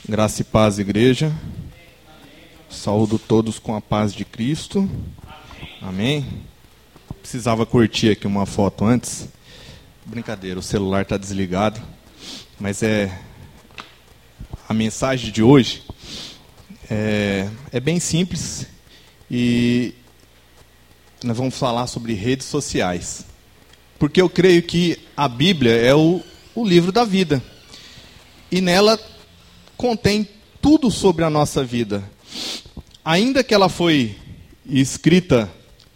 Graça e paz, igreja. Saúdo todos com a paz de Cristo. Amém. Precisava curtir aqui uma foto antes. Brincadeira, o celular está desligado. Mas a mensagem de hoje é bem simples. E nós vamos falar sobre redes sociais. Porque eu creio que a Bíblia é o livro da vida. E nela contém tudo sobre a nossa vida. Ainda que ela foi escrita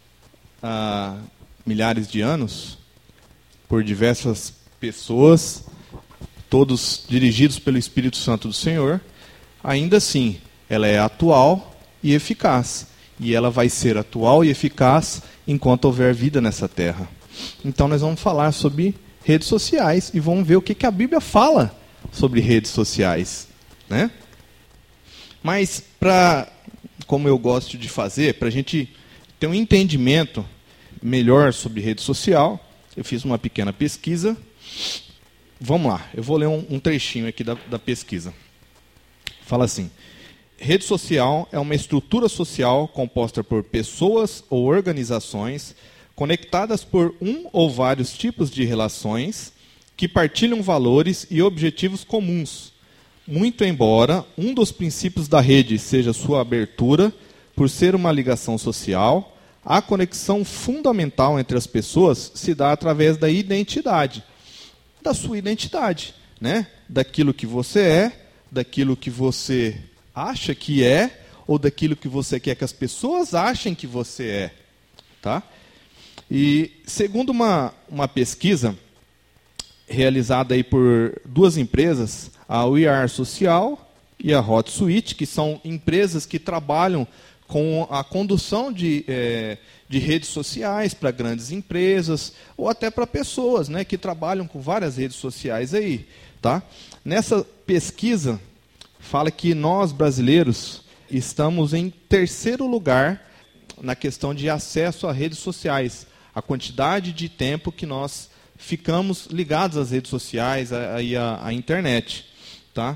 há milhares de anos, por diversas pessoas, todos dirigidos pelo Espírito Santo do Senhor, ainda assim, ela é atual e eficaz. E ela vai ser atual e eficaz enquanto houver vida nessa terra. Então nós vamos falar sobre redes sociais e vamos ver o que a Bíblia fala sobre redes sociais, né? Mas, como eu gosto de fazer, para a gente ter um entendimento melhor sobre rede social, eu fiz uma pequena pesquisa. Vamos lá, eu vou ler um trechinho aqui da pesquisa. Fala assim: rede social é uma estrutura social composta por pessoas ou organizações conectadas por um ou vários tipos de relações que partilham valores e objetivos comuns. Muito embora um dos princípios da rede seja sua abertura, por ser uma ligação social, a conexão fundamental entre as pessoas se dá através da identidade. Da sua identidade, né? Daquilo que você é, daquilo que você acha que é, ou daquilo que você quer que as pessoas achem que você é. Tá? E segundo uma pesquisa realizada aí por duas empresas, a We Are Social e a HotSuite, que são empresas que trabalham com a condução de redes sociais para grandes empresas, ou até para pessoas, né, que trabalham com várias redes sociais aí. Tá? Nessa pesquisa, fala que nós, brasileiros, estamos em terceiro lugar na questão de acesso a redes sociais. A quantidade de tempo que nós ficamos ligados às redes sociais e à internet. Tá?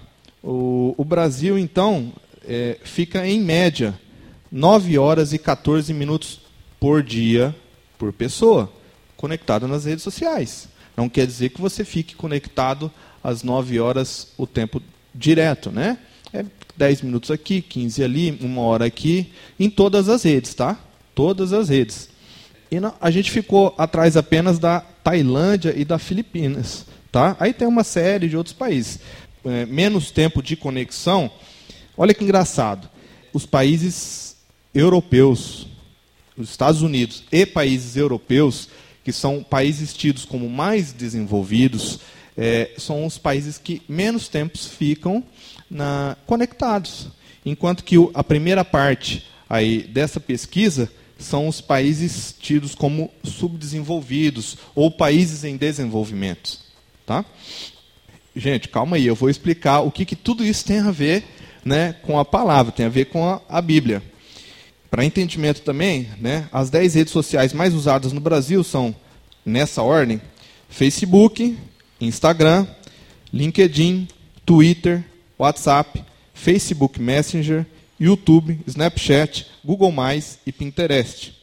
O Brasil, então, fica em média 9 horas e 14 minutos por dia, por pessoa, conectado nas redes sociais. Não quer dizer que você fique conectado às 9 horas o tempo direto, né? 10 minutos aqui, 15 ali, 1 hora aqui, em todas as redes, tá? Todas as redes. E a gente ficou atrás apenas da Tailândia e da Filipinas, tá? Aí tem uma série de outros países. Menos tempo de conexão. Olha que engraçado. Os países europeus, os Estados Unidos e países europeus, que são países tidos como mais desenvolvidos, são os países que menos tempos ficam conectados. Enquanto que a primeira parte aí dessa pesquisa são os países tidos como subdesenvolvidos ou países em desenvolvimento. Tá? Gente, calma aí, eu vou explicar o que tudo isso tem a ver, né, com a palavra, tem a ver com a Bíblia. Para entendimento também, né, as 10 redes sociais mais usadas no Brasil são, nessa ordem, Facebook, Instagram, LinkedIn, Twitter, WhatsApp, Facebook Messenger, YouTube, Snapchat, Google+, e Pinterest.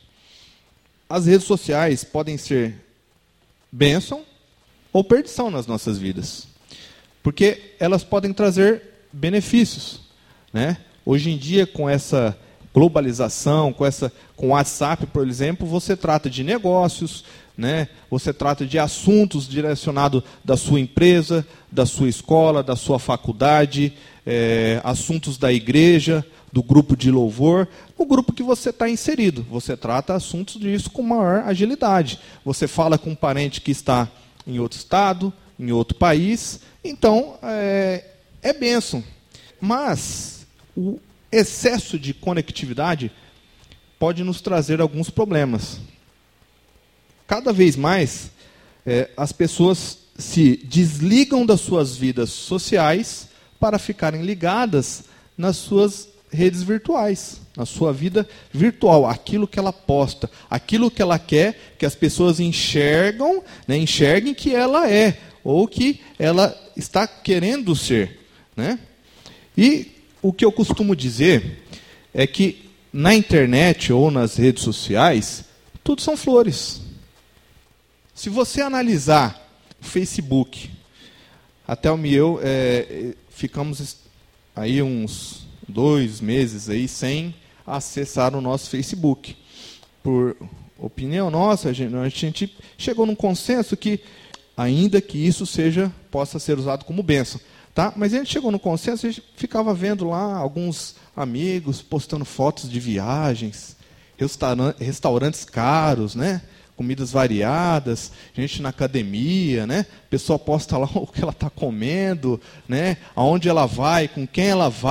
As redes sociais podem ser bênção ou perdição nas nossas vidas. Porque elas podem trazer benefícios, né? Hoje em dia, com essa globalização, com o WhatsApp, por exemplo, você trata de negócios, né? Você trata de assuntos direcionados da sua empresa, da sua escola, da sua faculdade, assuntos da igreja, do grupo de louvor, o grupo que você está inserido. Você trata assuntos disso com maior agilidade. Você fala com um parente que está em outro estado, em outro país, então é bênção. Mas o excesso de conectividade pode nos trazer alguns problemas. Cada vez mais, as pessoas se desligam das suas vidas sociais para ficarem ligadas nas suas redes virtuais, na sua vida virtual, aquilo que ela posta, aquilo que ela quer que as pessoas enxerguem que ela é, ou que ela está querendo ser, né? E o que eu costumo dizer é que na internet ou nas redes sociais, tudo são flores. Se você analisar o Facebook, até o meu, ficamos aí uns 2 meses aí sem acessar o nosso Facebook. Por opinião nossa, a gente chegou num consenso que, ainda que isso possa ser usado como bênção, tá? Mas a gente chegou no consenso, a gente ficava vendo lá alguns amigos postando fotos de viagens, restaurantes caros, né? Comidas variadas, gente na academia, né? A pessoa posta lá o que ela está comendo, né? Aonde ela vai, com quem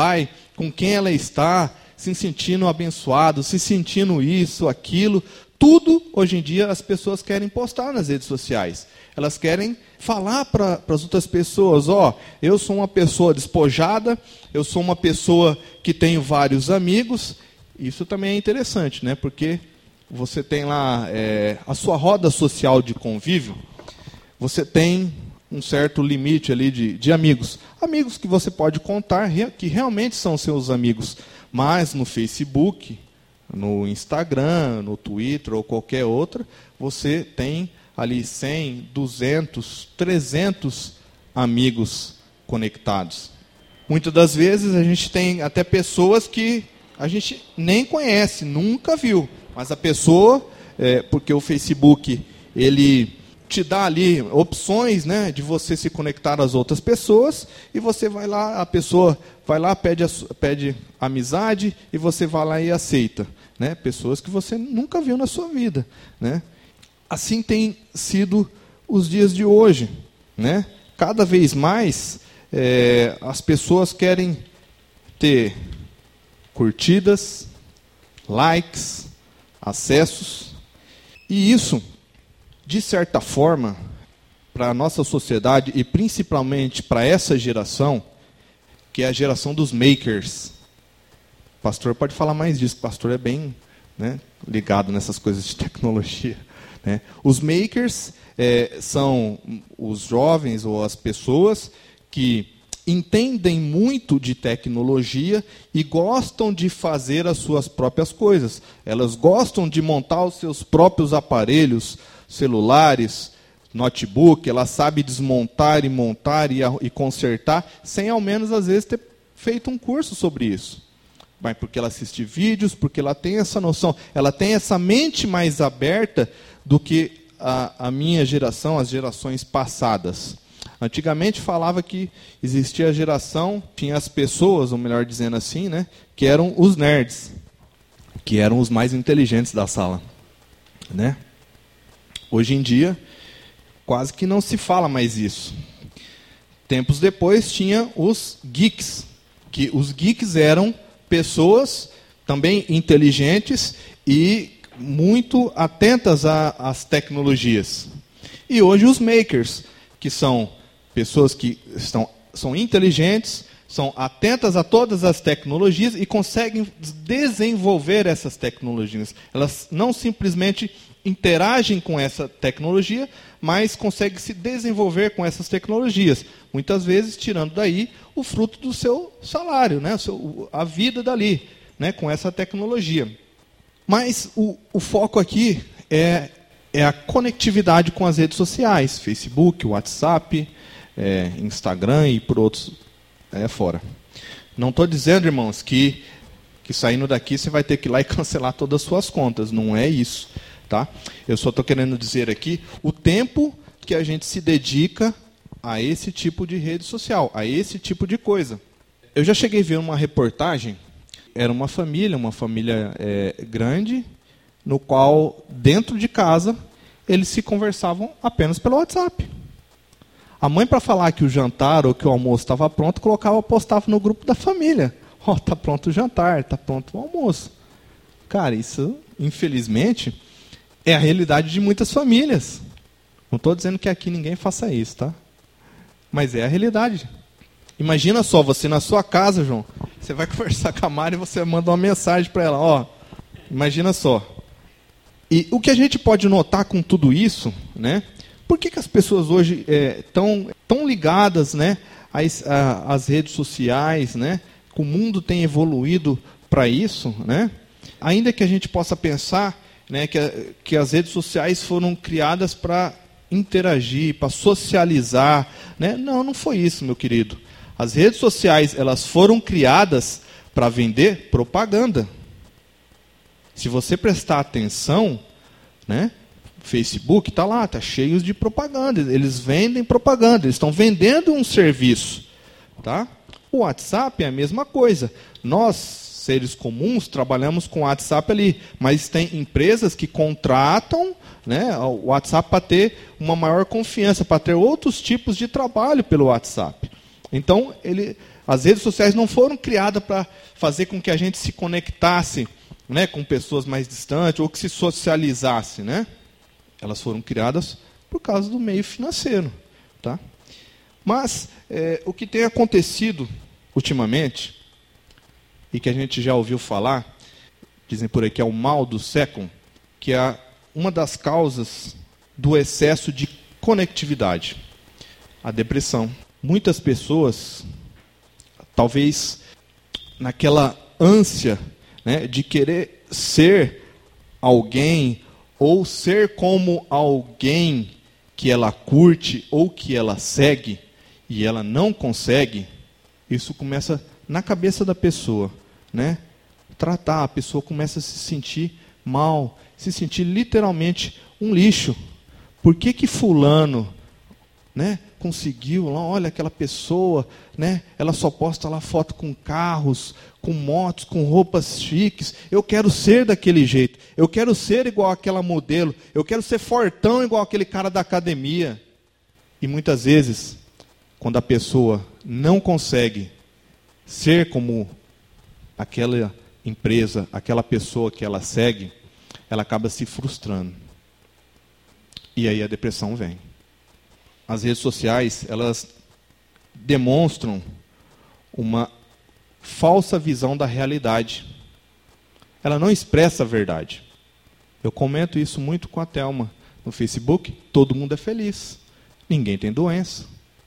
ela está, se sentindo abençoado, se sentindo isso, aquilo. Tudo, hoje em dia, as pessoas querem postar nas redes sociais. Elas querem falar para as outras pessoas, eu sou uma pessoa despojada, eu sou uma pessoa que tenho vários amigos. Isso também é interessante, né? Porque você tem lá a sua roda social de convívio, você tem um certo limite ali de amigos. Amigos que você pode contar que realmente são seus amigos. Mas no Facebook, no Instagram, no Twitter ou qualquer outra, você tem ali 100, 200, 300 amigos conectados. Muitas das vezes a gente tem até pessoas que a gente nem conhece, nunca viu. Mas a pessoa, porque o Facebook, ele te dá ali opções, né, de você se conectar às outras pessoas, e você vai lá, a pessoa vai lá, pede amizade, e você vai lá e aceita, né, pessoas que você nunca viu na sua vida, né. Assim tem sido os dias de hoje, né. Cada vez mais as pessoas querem ter curtidas, likes, acessos, e isso, de certa forma, para a nossa sociedade e principalmente para essa geração, que é a geração dos makers. O pastor pode falar mais disso, o pastor é bem, né, ligado nessas coisas de tecnologia, né? Os makers são os jovens ou as pessoas que entendem muito de tecnologia e gostam de fazer as suas próprias coisas. Elas gostam de montar os seus próprios aparelhos, celulares, notebook. Ela sabe desmontar e montar e consertar, sem ao menos, às vezes, ter feito um curso sobre isso. Mas porque ela assiste vídeos, porque ela tem essa noção, ela tem essa mente mais aberta do que a minha geração, as gerações passadas. Antigamente falava que existia a geração, tinha as pessoas, ou melhor dizendo assim, né, que eram os nerds, que eram os mais inteligentes da sala, né? Hoje em dia, quase que não se fala mais isso. Tempos depois tinha os geeks, que os geeks eram pessoas também inteligentes e muito atentas às tecnologias. E hoje os makers, que são pessoas que são inteligentes, são atentas a todas as tecnologias e conseguem desenvolver essas tecnologias. Elas não simplesmente interagem com essa tecnologia, mas conseguem se desenvolver com essas tecnologias. Muitas vezes tirando daí o fruto do seu salário, né? A vida dali, né? Com essa tecnologia. Mas o foco aqui é a conectividade com as redes sociais, Facebook, WhatsApp, Instagram e por outros fora. Não estou dizendo, irmãos, que saindo daqui você vai ter que ir lá e cancelar todas as suas contas. Não é isso. Tá? Eu só estou querendo dizer aqui o tempo que a gente se dedica a esse tipo de rede social, a esse tipo de coisa. Eu já cheguei a ver uma reportagem, era uma família grande, no qual, dentro de casa, eles se conversavam apenas pelo WhatsApp. A mãe, para falar que o jantar ou que o almoço estava pronto, postava no grupo da família. Está pronto o jantar, está pronto o almoço. Cara, isso, infelizmente, é a realidade de muitas famílias. Não estou dizendo que aqui ninguém faça isso, tá? Mas é a realidade. Imagina só, você na sua casa, João, você vai conversar com a Mari e você manda uma mensagem para ela, imagina só. E o que a gente pode notar com tudo isso, né? Por que as pessoas hoje estão tão ligadas, né, às redes sociais, né? o mundo tem evoluído para isso, né? Ainda que a gente possa pensar, né, que as redes sociais foram criadas para interagir, para socializar, né? Não foi isso, meu querido. As redes sociais, elas foram criadas para vender propaganda. Se você prestar atenção, né, Facebook está lá, está cheio de propaganda. Eles vendem propaganda, eles estão vendendo um serviço. Tá? O WhatsApp é a mesma coisa. Nós, seres comuns, trabalhamos com o WhatsApp ali, mas tem empresas que contratam, né, o WhatsApp para ter uma maior confiança, para ter outros tipos de trabalho pelo WhatsApp. Então, as redes sociais não foram criadas para fazer com que a gente se conectasse, né, com pessoas mais distantes ou que se socializasse, né? Elas foram criadas por causa do meio financeiro. Tá? Mas o que tem acontecido ultimamente, e que a gente já ouviu falar, dizem por aí que é o mal do século, que é uma das causas do excesso de conectividade, a depressão. Muitas pessoas, talvez naquela ânsia, né, de querer ser alguém ou ser como alguém que ela curte ou que ela segue e ela não consegue, isso começa na cabeça da pessoa, né? A pessoa começa a se sentir mal, se sentir literalmente um lixo. Por que fulano, né, conseguiu lá, olha aquela pessoa, né, ela só posta lá foto com carros, com motos, com roupas chiques. Eu quero ser daquele jeito. Eu quero ser igual aquela modelo. Eu quero ser fortão igual aquele cara da academia. E muitas vezes, quando a pessoa não consegue ser como aquela empresa, aquela pessoa que ela segue, ela acaba se frustrando. E aí a depressão vem. As redes sociais, elas demonstram uma falsa visão da realidade. Ela não expressa a verdade. Eu comento isso muito com a Thelma no Facebook. Todo mundo é feliz. Ninguém tem doença.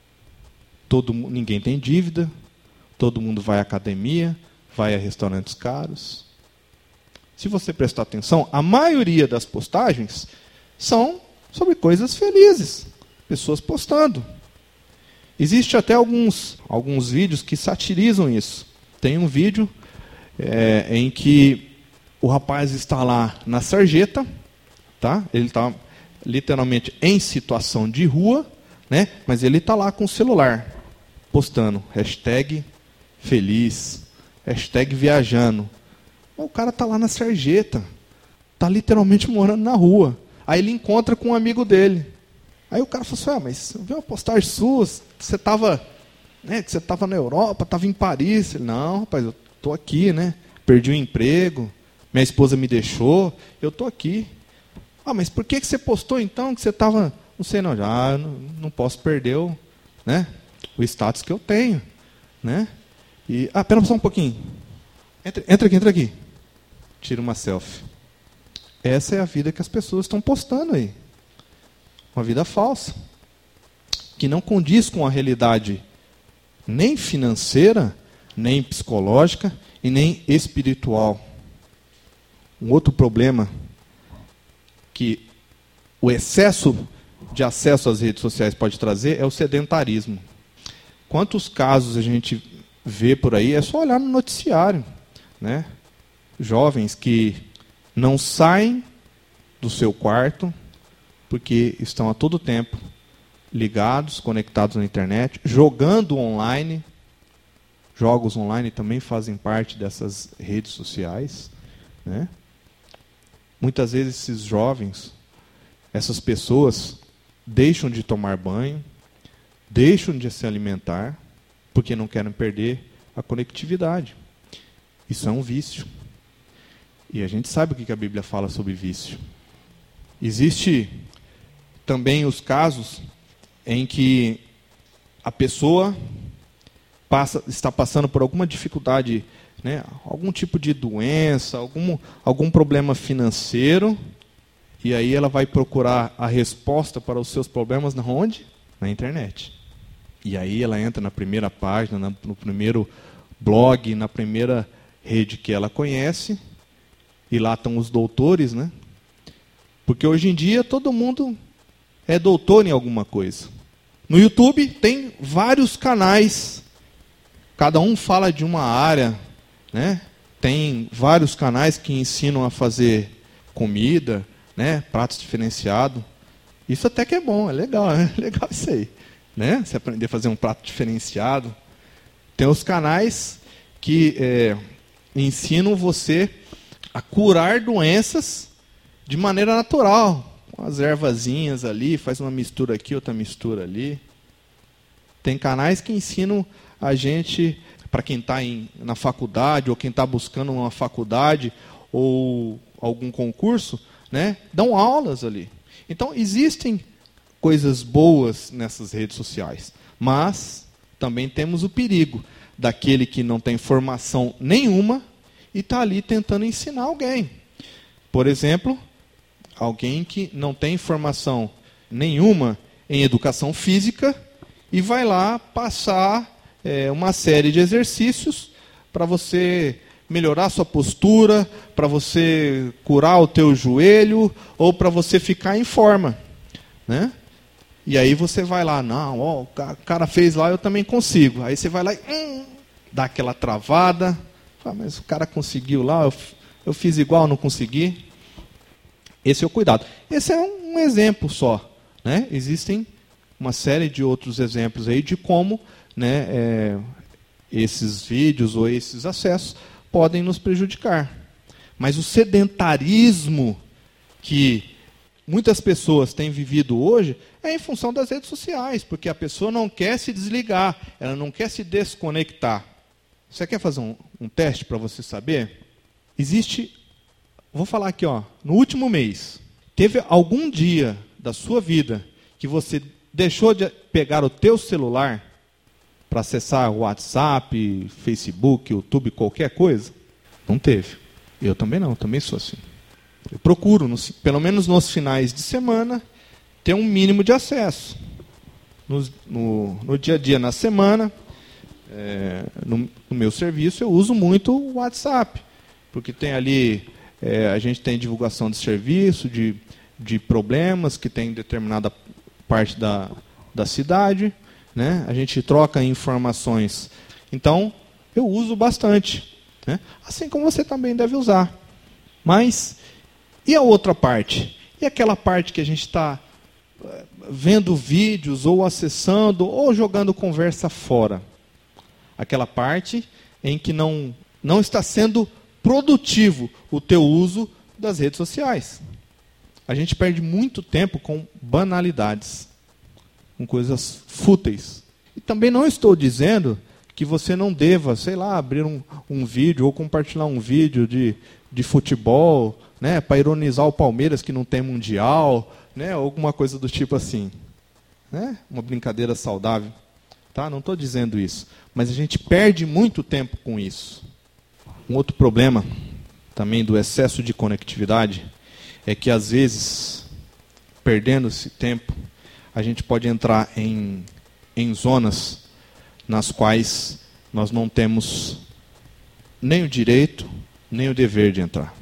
Ninguém tem dívida. Todo mundo vai à academia, vai a restaurantes caros. Se você prestar atenção, a maioria das postagens são sobre coisas felizes. Pessoas postando. Existe até alguns vídeos que satirizam isso. Tem um vídeo em que o rapaz está lá na sarjeta, tá? Ele está literalmente em situação de rua, né? Mas ele está lá com o celular, postando hashtag feliz, hashtag viajando. O cara está lá na sarjeta, está literalmente morando na rua. Aí ele encontra com um amigo dele. Aí o cara falou assim, mas eu vi uma postagem sua, você estava, né, que você estava na Europa, estava em Paris. Ele, não, rapaz, eu estou aqui, né? Perdi o emprego, minha esposa me deixou, eu estou aqui. Mas por que você postou então que você estava, não sei não, já não posso perder o status que eu tenho, né? E, pera só um pouquinho. Entra aqui. Tira uma selfie. Essa é a vida que as pessoas estão postando aí. Uma vida falsa, que não condiz com a realidade nem financeira, nem psicológica e nem espiritual. Um outro problema que o excesso de acesso às redes sociais pode trazer é o sedentarismo. Quantos casos a gente vê por aí, é só olhar no noticiário, né? Jovens que não saem do seu quarto, porque estão a todo tempo ligados, conectados na internet, jogando online. Jogos online também fazem parte dessas redes sociais, né? Muitas vezes esses jovens, essas pessoas, deixam de tomar banho, deixam de se alimentar, porque não querem perder a conectividade. Isso é um vício. E a gente sabe o que a Bíblia fala sobre vício. Existe também os casos em que a pessoa está passando por alguma dificuldade, né, algum tipo de doença, algum problema financeiro, e aí ela vai procurar a resposta para os seus problemas onde? Na internet. E aí ela entra na primeira página, no primeiro blog na primeira rede que ela conhece, e lá estão os doutores, né? Porque hoje em dia todo mundo é doutor em alguma coisa. No YouTube tem vários canais, cada um fala de uma área, né? Tem vários canais que ensinam a fazer comida, né? Pratos diferenciados. Isso até que é bom, é legal, né? Legal isso aí, né? Você aprender a fazer um prato diferenciado. Tem os canais que ensinam você a curar doenças de maneira natural, com as ervazinhas ali, faz uma mistura aqui, outra mistura ali. Tem canais que ensinam a gente, para quem está na faculdade, ou quem está buscando uma faculdade, ou algum concurso, né, dão aulas ali. Então, existem coisas boas nessas redes sociais, mas também temos o perigo daquele que não tem formação nenhuma e está ali tentando ensinar alguém. Por exemplo, alguém que não tem formação nenhuma em educação física e vai lá passar uma série de exercícios para você melhorar a sssua postura, para você curar o teu joelho ou para você ficar em forma, né? E aí você vai lá, não, ó, o cara fez lá, eu também consigo. Aí você vai lá e dá aquela travada, fala, mas o cara conseguiu lá, eu fiz igual, não consegui. Esse é o cuidado. Esse é um exemplo só, né? Existem uma série de outros exemplos aí de como, né, esses vídeos ou esses acessos podem nos prejudicar. Mas o sedentarismo que muitas pessoas têm vivido hoje é em função das redes sociais, porque a pessoa não quer se desligar, ela não quer se desconectar. Você quer fazer um teste para você saber? Existe, vou falar aqui, ó, no último mês, teve algum dia da sua vida que você deixou de pegar o teu celular para acessar o WhatsApp, Facebook, YouTube, qualquer coisa? Não teve. Eu também não, também sou assim. Eu procuro, pelo menos nos finais de semana, ter um mínimo de acesso. No dia a dia, na semana, no meu serviço, eu uso muito o WhatsApp, porque tem ali, a gente tem divulgação de serviço, de problemas que tem em determinada parte da cidade, né? A gente troca informações. Então, eu uso bastante, né? Assim como você também deve usar. Mas, e a outra parte? E aquela parte que a gente está vendo vídeos, ou acessando, ou jogando conversa fora? Aquela parte em que não está sendo produtivo o teu uso das redes sociais. A gente perde muito tempo com banalidades, com coisas fúteis. E também não estou dizendo que você não deva, sei lá, abrir um vídeo ou compartilhar um vídeo de futebol, né, para ironizar o Palmeiras que não tem mundial, né, alguma coisa do tipo assim, né, uma brincadeira saudável, tá? Não estou dizendo isso, mas a gente perde muito tempo com isso. Um outro problema também do excesso de conectividade é que às vezes, perdendo esse tempo, a gente pode entrar em zonas nas quais nós não temos nem o direito, nem o dever de entrar.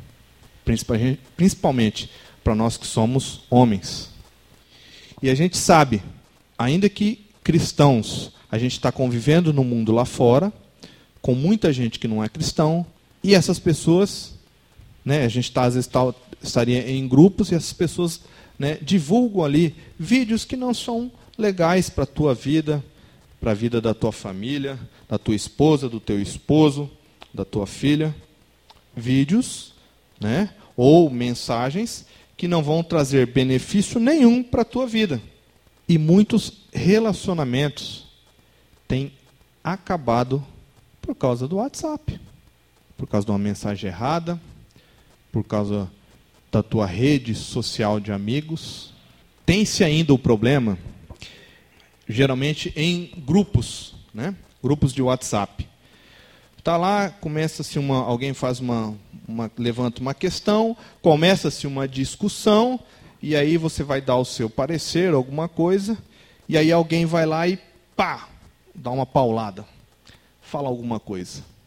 Principalmente para nós que somos homens. E a gente sabe, ainda que cristãos, a gente está convivendo no mundo lá fora, com muita gente que não é cristão, e essas pessoas, né, a gente às vezes estaria em grupos, e essas pessoas, né, divulgam ali vídeos que não são legais para a tua vida, para a vida da tua família, da tua esposa, do teu esposo, da tua filha. Vídeos, né, ou mensagens que não vão trazer benefício nenhum para a tua vida. E muitos relacionamentos têm acabado por causa do WhatsApp, por causa de uma mensagem errada, por causa da tua rede social de amigos. Tem-se ainda o problema, geralmente em grupos, né? Grupos de WhatsApp. Está lá, começa-se alguém faz levanta uma questão, começa-se uma discussão, e aí você vai dar o seu parecer, alguma coisa, e aí alguém vai lá e pá, dá uma paulada, fala alguma coisa.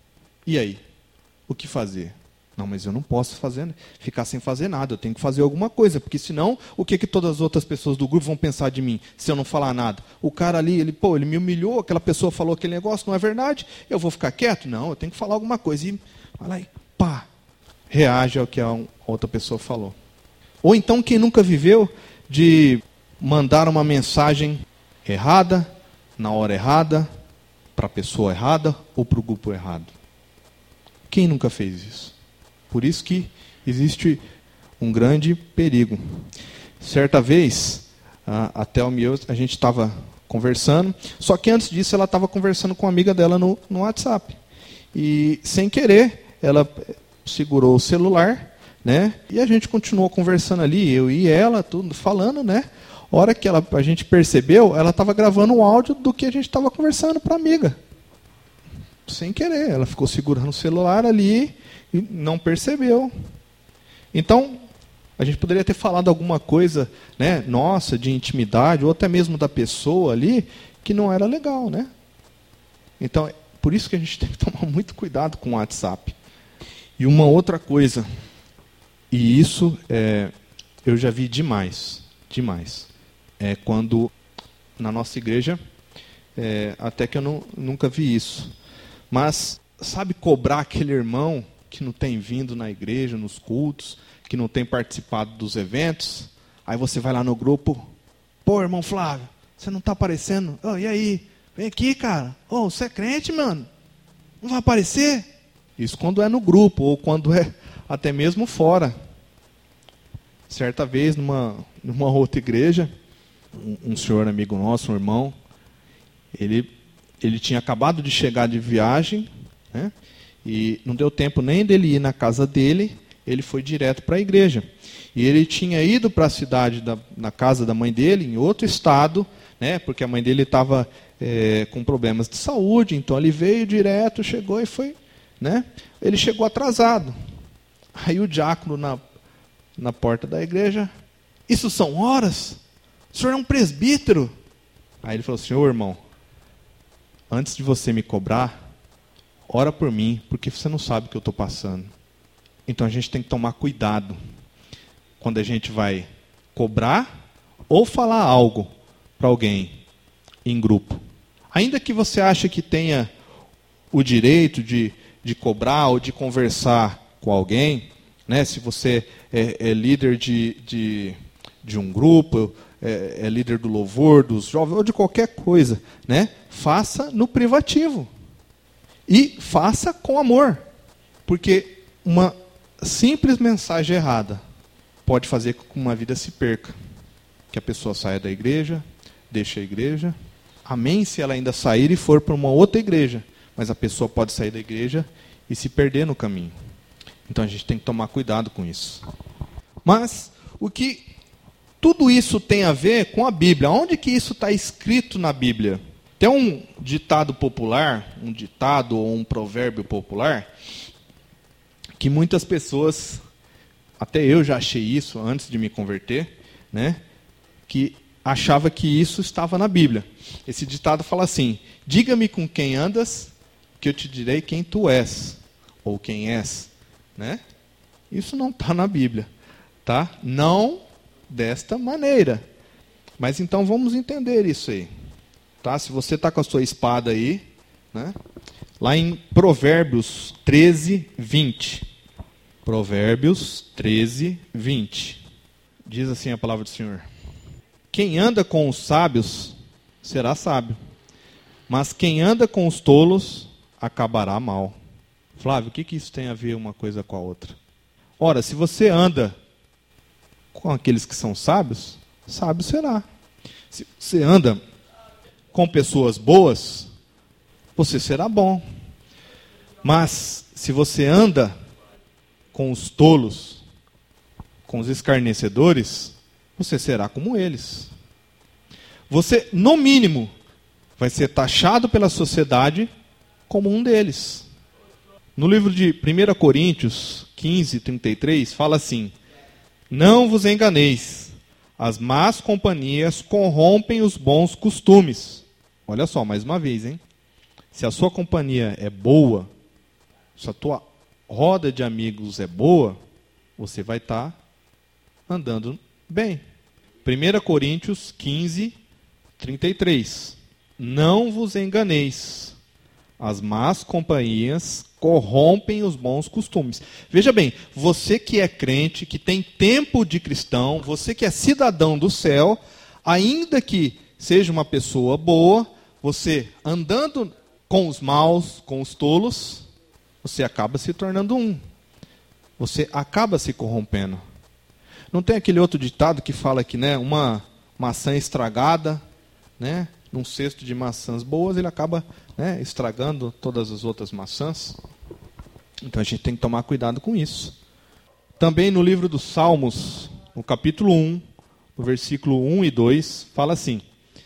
E aí? O que fazer? Não, mas eu não posso ficar sem fazer nada, eu tenho que fazer alguma coisa, porque senão, o que todas as outras pessoas do grupo vão pensar de mim, se eu não falar nada? O cara ali, ele me humilhou, aquela pessoa falou aquele negócio, não é verdade? Eu vou ficar quieto? Não, eu tenho que falar alguma coisa. E vai lá e pá, reage ao que a outra pessoa falou. Ou então, quem nunca viveu de mandar uma mensagem errada, na hora errada, para a pessoa errada ou para o grupo errado? Quem nunca fez isso? Por isso que existe um grande perigo. Certa vez, a Thelma e eu, a gente estava conversando, só que antes disso ela estava conversando com uma amiga dela no WhatsApp. E, sem querer, ela segurou o celular, né? E a gente continuou conversando ali, eu e ela, tudo falando, né? A hora que a gente percebeu, ela estava gravando um áudio do que a gente estava conversando para a amiga. Sem querer, ela ficou segurando o celular ali e não percebeu. Então, a gente poderia ter falado alguma coisa, né, nossa, de intimidade, ou até mesmo da pessoa ali, que não era legal, né? Então, por isso que a gente tem que tomar muito cuidado com o WhatsApp. E uma outra coisa, e isso eu já vi demais, é quando na nossa igreja, até que eu nunca vi isso, mas sabe cobrar aquele irmão que não tem vindo na igreja, nos cultos, que não tem participado dos eventos? Aí você vai lá no grupo, pô, irmão Flávio, você não está aparecendo? Oh, e aí? Vem aqui, cara. Oh, você é crente, mano? Não vai aparecer? Isso quando é no grupo, ou quando é até mesmo fora. Certa vez, numa outra igreja, um senhor amigo nosso, um irmão, ele tinha acabado de chegar de viagem, né? E não deu tempo nem dele ir na casa dele, ele foi direto para a igreja. E ele tinha ido para a cidade, na casa da mãe dele, em outro estado, né? Porque a mãe dele estava com problemas de saúde, então ele veio direto, chegou e foi, né? Ele chegou atrasado. Aí o diácono na porta da igreja, isso são horas? O senhor é um presbítero? Aí ele falou assim, ô irmão, antes de você me cobrar, ora por mim, porque você não sabe o que eu estou passando. Então a gente tem que tomar cuidado quando a gente vai cobrar ou falar algo para alguém em grupo. Ainda que você ache que tenha o direito de cobrar ou de conversar com alguém, né? Se você é líder de um grupo, é líder do louvor, dos jovens, ou de qualquer coisa, né? Faça no privativo. E faça com amor. Porque uma simples mensagem errada pode fazer com que uma vida se perca. Que a pessoa saia da igreja, deixe a igreja. Amém se ela ainda sair e for para uma outra igreja. Mas a pessoa pode sair da igreja e se perder no caminho. Então a gente tem que tomar cuidado com isso. Mas o que tudo isso tem a ver com a Bíblia? Onde que isso está escrito na Bíblia? Tem um ditado popular, um ditado ou um provérbio popular, que muitas pessoas, até eu já achei isso antes de me converter, né? Que achava que isso estava na Bíblia. Esse ditado fala assim, diga-me com quem andas, que eu te direi quem tu és, ou quem és. Né? Isso não está na Bíblia. Tá? Não desta maneira. Mas então vamos entender isso aí. Tá? Se você está com a sua espada aí, né? Lá em Provérbios 13, 20. Provérbios 13, 20. Diz assim a palavra do Senhor. Quem anda com os sábios será sábio, mas quem anda com os tolos acabará mal. Flávio, o que isso tem a ver uma coisa com a outra? Ora, se você anda com aqueles que são sábios, sábio será. Se você anda com pessoas boas, você será bom. Mas se você anda com os tolos, com os escarnecedores, você será como eles. Você, no mínimo, vai ser taxado pela sociedade como um deles. No livro de 1 Coríntios 15, 33, fala assim, não vos enganeis, as más companhias corrompem os bons costumes. Olha só, mais uma vez, hein? Se a sua companhia é boa, se a tua roda de amigos é boa, você vai estar andando bem. 1 Coríntios 15, 33. Não vos enganeis, as más companhias corrompem os bons costumes. Veja bem, você que é crente, que tem tempo de cristão, você que é cidadão do céu, ainda que seja uma pessoa boa, você andando com os maus, com os tolos, você acaba se tornando um. Você acaba se corrompendo. Não tem aquele outro ditado que fala que, né, uma maçã estragada, né, num cesto de maçãs boas, ele acaba, né, estragando todas as outras maçãs. Então a gente tem que tomar cuidado com isso. Também no livro dos Salmos, no capítulo 1, no versículo 1 e 2, fala assim: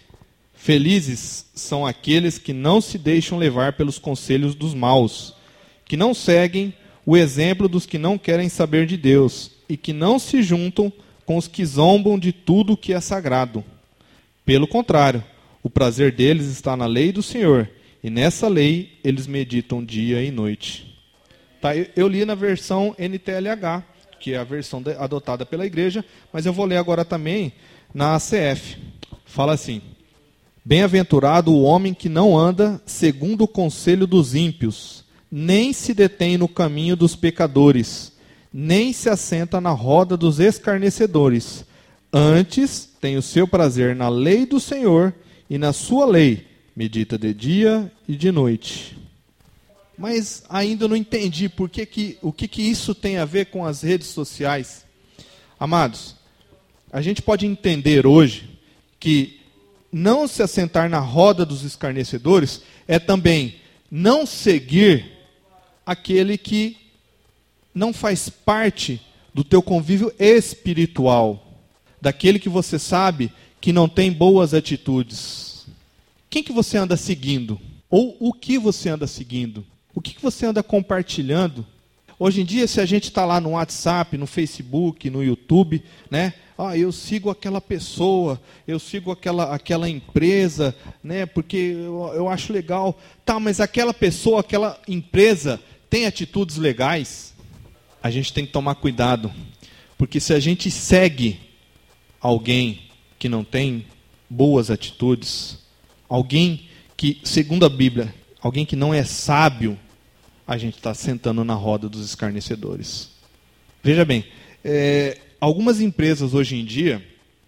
felizes são aqueles que não se deixam levar pelos conselhos dos maus, que não seguem o exemplo dos que não querem saber de Deus e que não se juntam com os que zombam de tudo o que é sagrado. Pelo contrário, o prazer deles está na lei do Senhor, e nessa lei eles meditam dia e noite. Tá, eu li na versão NTLH, que é a versão adotada pela igreja, mas eu vou ler agora também na ACF. Fala assim: bem-aventurado o homem que não anda segundo o conselho dos ímpios, nem se detém no caminho dos pecadores, nem se assenta na roda dos escarnecedores. Antes tem o seu prazer na lei do Senhor, e na sua lei medita de dia e de noite. Mas ainda não entendi o que isso tem a ver com as redes sociais. Amados, a gente pode entender hoje que não se assentar na roda dos escarnecedores é também não seguir aquele que não faz parte do teu convívio espiritual, daquele que você sabe que não tem boas atitudes. Quem que você anda seguindo? Ou o que você anda seguindo? O que você anda compartilhando? Hoje em dia, se a gente está lá no WhatsApp, no Facebook, no YouTube, né? Eu sigo aquela pessoa, eu sigo aquela empresa, né? Porque eu acho legal. Tá, mas aquela pessoa, aquela empresa tem atitudes legais? A gente tem que tomar cuidado. Porque se a gente segue alguém que não tem boas atitudes, alguém que, segundo a Bíblia, alguém que não é sábio, a gente está sentando na roda dos escarnecedores. Veja bem, algumas empresas hoje em dia,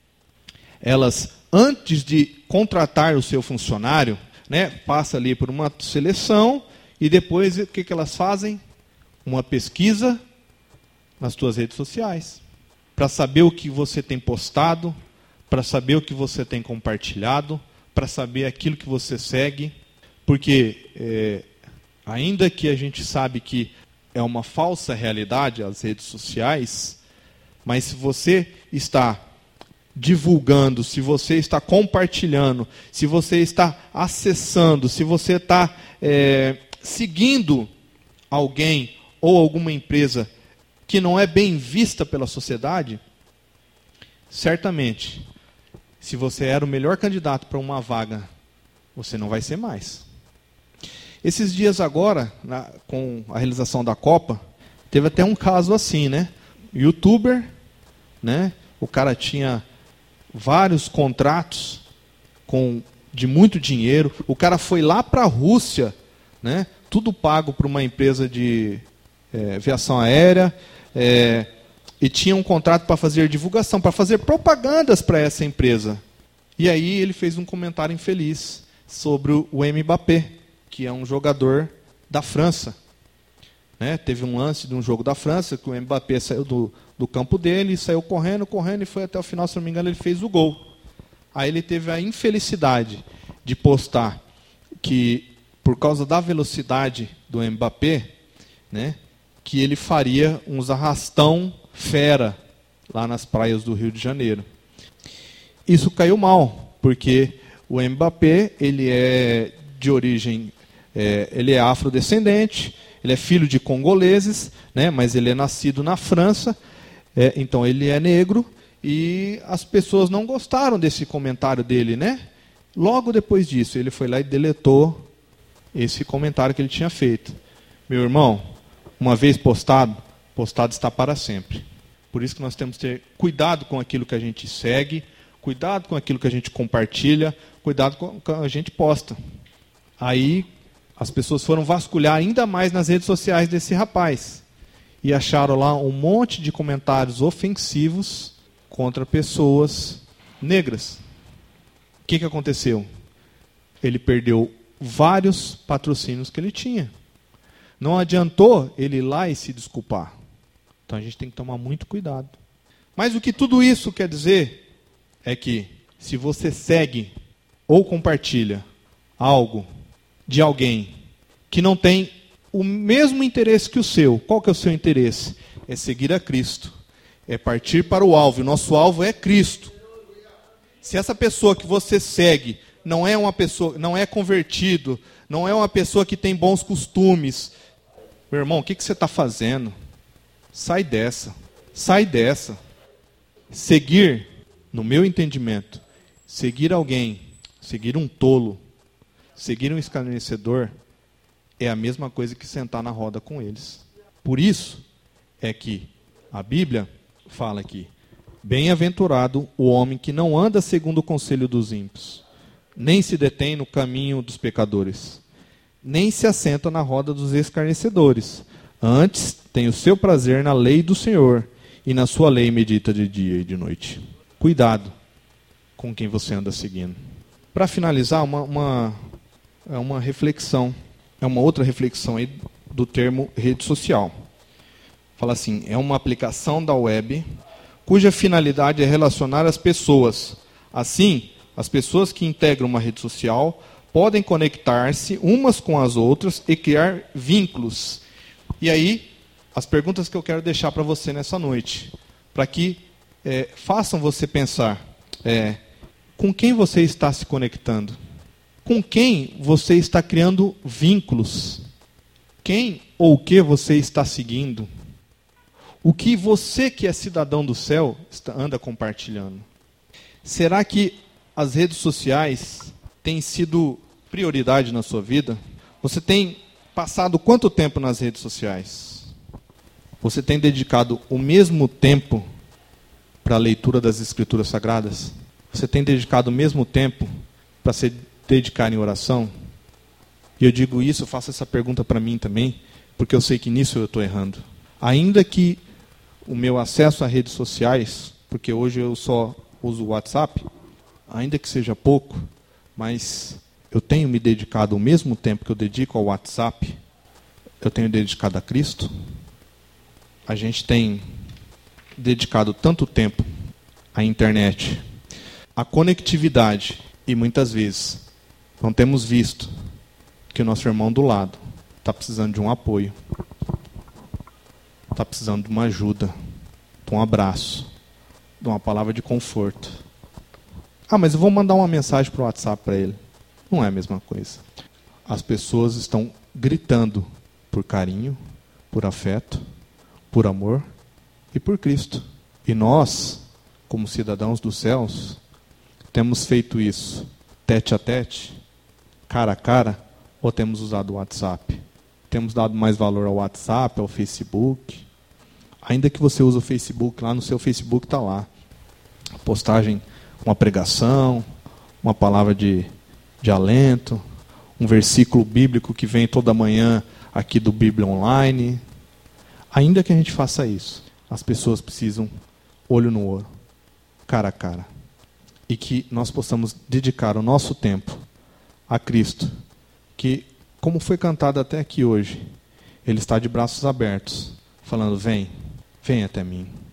elas, antes de contratar o seu funcionário, né, passa ali por uma seleção e depois o que elas fazem? Uma pesquisa nas suas redes sociais, para saber o que você tem postado, para saber o que você tem compartilhado, para saber aquilo que você segue, porque ainda que a gente sabe que é uma falsa realidade as redes sociais, mas se você está divulgando, se você está compartilhando, se você está acessando, se você está seguindo alguém ou alguma empresa que não é bem vista pela sociedade, certamente, se você era o melhor candidato para uma vaga, você não vai ser mais. Esses dias agora, com a realização da Copa, teve até um caso assim, né? YouTuber, né? O cara tinha vários contratos de muito dinheiro. O cara foi lá para a Rússia, né? Tudo pago por uma empresa de aviação aérea, e tinha um contrato para fazer divulgação, para fazer propagandas para essa empresa. E aí ele fez um comentário infeliz sobre o Mbappé, que é um jogador da França. Né? Teve um lance de um jogo da França, que o Mbappé saiu do campo dele, saiu correndo, e foi até o final, se não me engano, ele fez o gol. Aí ele teve a infelicidade de postar que, por causa da velocidade do Mbappé, né, que ele faria uns arrastão fera lá nas praias do Rio de Janeiro. Isso caiu mal, porque o Mbappé, ele é de origem, ele é afrodescendente, ele é filho de congoleses, né, mas ele é nascido na França, então ele é negro, e as pessoas não gostaram desse comentário dele, né? Logo depois disso, ele foi lá e deletou esse comentário que ele tinha feito. Meu irmão, uma vez postado, postado está para sempre. Por isso que nós temos que ter cuidado com aquilo que a gente segue, cuidado com aquilo que a gente compartilha, cuidado com o que a gente posta. Aí as pessoas foram vasculhar ainda mais nas redes sociais desse rapaz e acharam lá um monte de comentários ofensivos contra pessoas negras. O que aconteceu? Ele perdeu vários patrocínios que ele tinha. Não adiantou ele ir lá e se desculpar. Então a gente tem que tomar muito cuidado. Mas o que tudo isso quer dizer é que se você segue ou compartilha algo de alguém que não tem o mesmo interesse que o seu, qual que é o seu interesse? É seguir a Cristo. É partir para o alvo. E nosso alvo é Cristo. Se essa pessoa que você segue não é uma pessoa, não é convertido, não é uma pessoa que tem bons costumes, meu irmão, o que você está fazendo? Sai dessa. Sai dessa. Seguir, no meu entendimento, seguir alguém, seguir um tolo, seguir um escarnecedor, é a mesma coisa que sentar na roda com eles. Por isso é que a Bíblia fala aqui: bem-aventurado o homem que não anda segundo o conselho dos ímpios, nem se detém no caminho dos pecadores, nem se assenta na roda dos escarnecedores. Antes tem o seu prazer na lei do Senhor, e na sua lei medita de dia e de noite. Cuidado com quem você anda seguindo. Para finalizar, uma reflexão, é uma outra reflexão aí do termo rede social. Fala assim: é uma aplicação da web cuja finalidade é relacionar as pessoas. Assim, as pessoas que integram uma rede social podem conectar-se umas com as outras e criar vínculos. E aí, as perguntas que eu quero deixar para você nessa noite, para que façam você pensar, com quem você está se conectando? Com quem você está criando vínculos? Quem ou o que você está seguindo? O que você, que é cidadão do céu, anda compartilhando? Será que as redes sociais têm sido prioridade na sua vida? Você tem passado quanto tempo nas redes sociais? Você tem dedicado o mesmo tempo para a leitura das Escrituras Sagradas? Você tem dedicado o mesmo tempo para se dedicar em oração? E eu digo isso, eu faço essa pergunta para mim também, porque eu sei que nisso eu estou errando. Ainda que o meu acesso a redes sociais, porque hoje eu só uso o WhatsApp, ainda que seja pouco, mas eu tenho me dedicado o mesmo tempo que eu dedico ao WhatsApp, eu tenho dedicado a Cristo? A gente tem dedicado tanto tempo à internet, à conectividade, e muitas vezes não temos visto que o nosso irmão do lado está precisando de um apoio, está precisando de uma ajuda, de um abraço, de uma palavra de conforto. Ah, mas eu vou mandar uma mensagem para o WhatsApp para ele. Não é a mesma coisa. As pessoas estão gritando por carinho, por afeto, por amor e por Cristo. E nós, como cidadãos dos céus, temos feito isso tete a tete, cara a cara, ou temos usado o WhatsApp? Temos dado mais valor ao WhatsApp, ao Facebook? Ainda que você use o Facebook, lá no seu Facebook está lá a postagem, uma pregação, uma palavra de alento, um versículo bíblico que vem toda manhã aqui do Bíblia Online. Ainda que a gente faça isso, as pessoas precisam olho no olho, cara a cara. E que nós possamos dedicar o nosso tempo a Cristo, que, como foi cantado até aqui hoje, Ele está de braços abertos, falando: vem até mim.